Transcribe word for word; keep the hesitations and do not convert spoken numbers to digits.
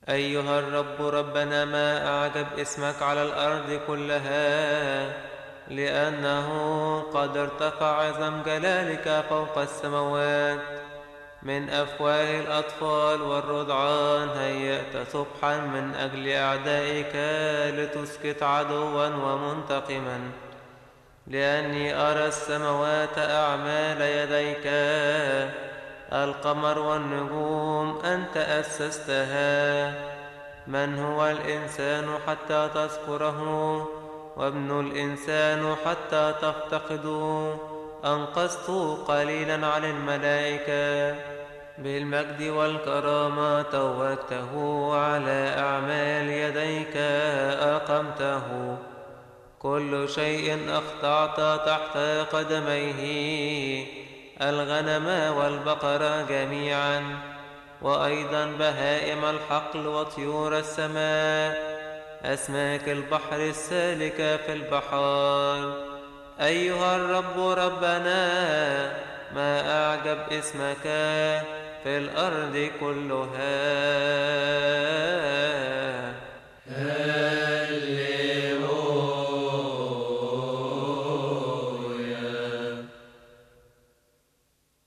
أيها الرب ربنا، ما أعجب اسمك على الأرض كلها، لأنه قد ارتفع عظم جلالك فوق السماوات. من أفواه الأطفال والرضعان هيأت صبحا من أجل أعدائك لتسكت عدوا ومنتقما. لأني أرى السماوات أعمال يديك، القمر والنجوم أنت أسستها. من هو الإنسان حتى تذكره، وابن الإنسان حتى تفتقده؟ أنقذت قليلا عن الملائكة، بالمجد والكرامة توجته، على أعمال يديك أقمته. كل شيء أخضعت تحت قدميه، الغنم والبقر جميعا، وأيضا بهائم الحقل وطيور السماء، أسماك البحر السالكة في البحار. أيها الرب ربنا، ما أعجب اسمك في الأرض كلها.